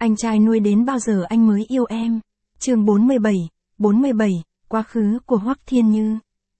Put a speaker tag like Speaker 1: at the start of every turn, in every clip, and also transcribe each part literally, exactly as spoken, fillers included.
Speaker 1: Anh trai nuôi đến bao giờ anh mới yêu em? Chương bốn mươi bảy, bốn mươi bảy, quá khứ của Hoắc Thiên Như.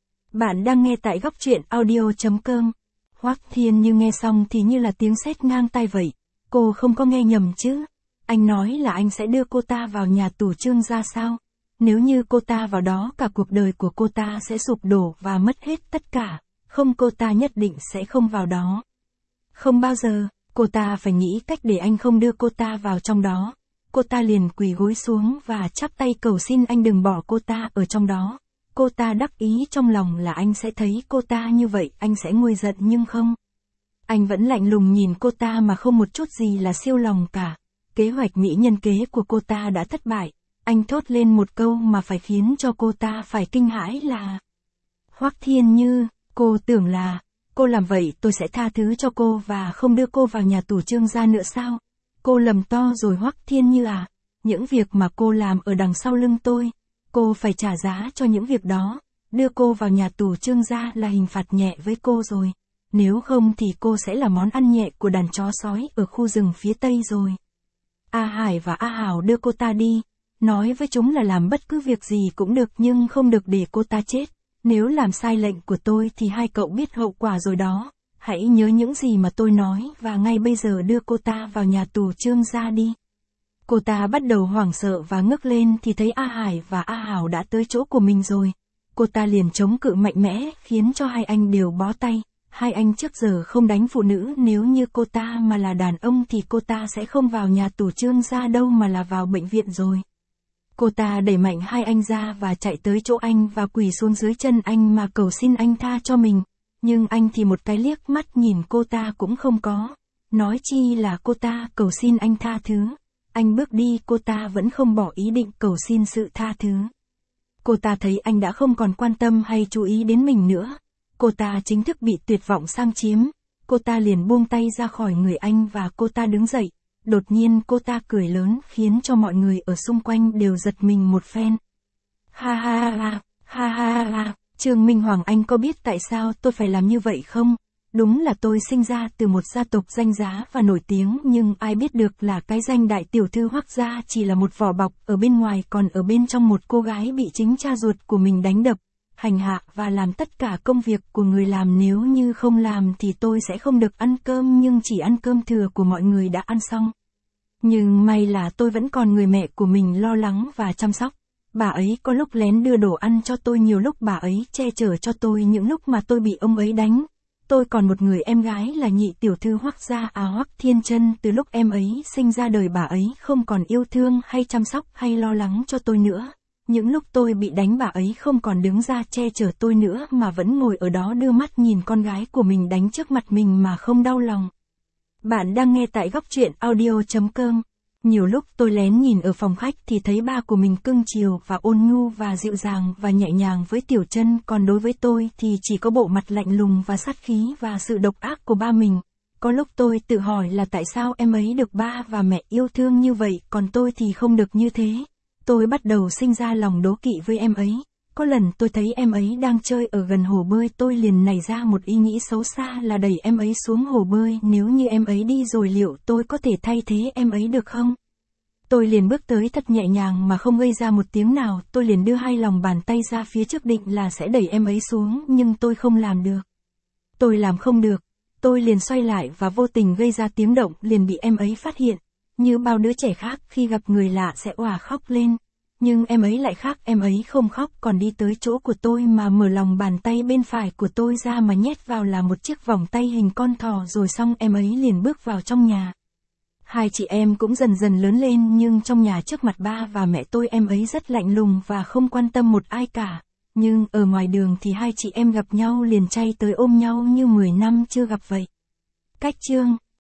Speaker 1: Bạn đang nghe tại góc truyện audio chấm com. Hoắc Thiên Như nghe xong thì như là tiếng sét ngang tai vậy. Cô không có nghe nhầm chứ? Anh nói là anh sẽ đưa cô ta vào nhà tù Trương gia sao? Nếu như cô ta vào đó, cả cuộc đời của cô ta sẽ sụp đổ và mất hết tất cả. Không, cô ta nhất định sẽ không vào đó. Không bao giờ, cô ta phải nghĩ cách để anh không đưa cô ta vào trong đó. Cô ta liền quỳ gối xuống và chắp tay cầu xin anh đừng bỏ cô ta ở trong đó. Cô ta đắc ý trong lòng là anh sẽ thấy cô ta như vậy, anh sẽ nguôi giận, nhưng không. Anh vẫn lạnh lùng nhìn cô ta mà không một chút gì là siêu lòng cả. Kế hoạch mỹ nhân kế của cô ta đã thất bại. Anh thốt lên một câu mà phải khiến cho cô ta phải kinh hãi là: Hoắc Thiên Như, cô tưởng là cô làm vậy tôi sẽ tha thứ cho cô và không đưa cô vào nhà tù Trương gia nữa sao? Cô lầm to rồi Hoắc Thiên Như à. Những việc mà cô làm ở đằng sau lưng tôi, cô phải trả giá cho những việc đó. Đưa cô vào nhà tù Trương gia là hình phạt nhẹ với cô rồi. Nếu không thì cô sẽ là món ăn nhẹ của đàn chó sói ở khu rừng phía Tây rồi. A Hải và A Hảo đưa cô ta đi. Nói với chúng là làm bất cứ việc gì cũng được nhưng không được để cô ta chết. Nếu làm sai lệnh của tôi thì hai cậu biết hậu quả rồi đó. Hãy nhớ những gì mà tôi nói và ngay bây giờ đưa cô ta vào nhà tù Trương gia đi. Cô ta bắt đầu hoảng sợ và ngước lên thì thấy A Hải và A Hảo đã tới chỗ của mình rồi. Cô ta liền chống cự mạnh mẽ khiến cho hai anh đều bó tay. Hai anh trước giờ không đánh phụ nữ, nếu như cô ta mà là đàn ông thì cô ta sẽ không vào nhà tù Trương gia đâu mà là vào bệnh viện rồi. Cô ta đẩy mạnh hai anh ra và chạy tới chỗ anh và quỳ xuống dưới chân anh mà cầu xin anh tha cho mình. Nhưng anh thì một cái liếc mắt nhìn cô ta cũng không có. Nói chi là cô ta cầu xin anh tha thứ. Anh bước đi, cô ta vẫn không bỏ ý định cầu xin sự tha thứ. Cô ta thấy anh đã không còn quan tâm hay chú ý đến mình nữa. Cô ta chính thức bị tuyệt vọng xâm chiếm. Cô ta liền buông tay ra khỏi người anh và cô ta đứng dậy. Đột nhiên cô ta cười lớn khiến cho mọi người ở xung quanh đều giật mình một phen. Ha ha ha ha, ha ha ha, Trương Minh Hoàng, anh có biết tại sao tôi phải làm như vậy không? Đúng là tôi sinh ra từ một gia tộc danh giá và nổi tiếng, nhưng ai biết được là cái danh đại tiểu thư Hoắc gia chỉ là một vỏ bọc, ở bên ngoài còn ở bên trong một cô gái bị chính cha ruột của mình đánh đập, hành hạ và làm tất cả công việc của người làm. Nếu như không làm thì tôi sẽ không được ăn cơm, nhưng chỉ ăn cơm thừa của mọi người đã ăn xong. Nhưng may là tôi vẫn còn người mẹ của mình lo lắng và chăm sóc. Bà ấy có lúc lén đưa đồ ăn cho tôi, nhiều lúc bà ấy che chở cho tôi những lúc mà tôi bị ông ấy đánh. Tôi còn một người em gái là nhị tiểu thư Hoắc gia, à Hoắc Thiên Chân, từ lúc em ấy sinh ra đời bà ấy không còn yêu thương hay chăm sóc hay lo lắng cho tôi nữa. Những lúc tôi bị đánh bà ấy không còn đứng ra che chở tôi nữa mà vẫn ngồi ở đó đưa mắt nhìn con gái của mình đánh trước mặt mình mà không đau lòng. Bạn đang nghe tại góc truyện audio chấm com. Nhiều lúc tôi lén nhìn ở phòng khách thì thấy ba của mình cưng chiều và ôn nhu và dịu dàng và nhẹ nhàng với Tiểu Chân, còn đối với tôi thì chỉ có bộ mặt lạnh lùng và sát khí và sự độc ác của ba mình. Có lúc tôi tự hỏi là tại sao em ấy được ba và mẹ yêu thương như vậy, còn tôi thì không được như thế. Tôi bắt đầu sinh ra lòng đố kỵ với em ấy. Có lần tôi thấy em ấy đang chơi ở gần hồ bơi, tôi liền nảy ra một ý nghĩ xấu xa là đẩy em ấy xuống hồ bơi. Nếu như em ấy đi rồi liệu tôi có thể thay thế em ấy được không? Tôi liền bước tới thật nhẹ nhàng mà không gây ra một tiếng nào, tôi liền đưa hai lòng bàn tay ra phía trước định là sẽ đẩy em ấy xuống, nhưng tôi không làm được. Tôi làm không được, tôi liền xoay lại và vô tình gây ra tiếng động, liền bị em ấy phát hiện. Như bao đứa trẻ khác khi gặp người lạ sẽ òa khóc lên. Nhưng em ấy lại khác, em ấy không khóc còn đi tới chỗ của tôi mà mở lòng bàn tay bên phải của tôi ra mà nhét vào là một chiếc vòng tay hình con thỏ, rồi xong em ấy liền bước vào trong nhà. Hai chị em cũng dần dần lớn lên, nhưng trong nhà trước mặt ba và mẹ tôi em ấy rất lạnh lùng và không quan tâm một ai cả. Nhưng ở ngoài đường thì hai chị em gặp nhau liền chay tới ôm nhau như mười năm chưa gặp vậy. Cách chương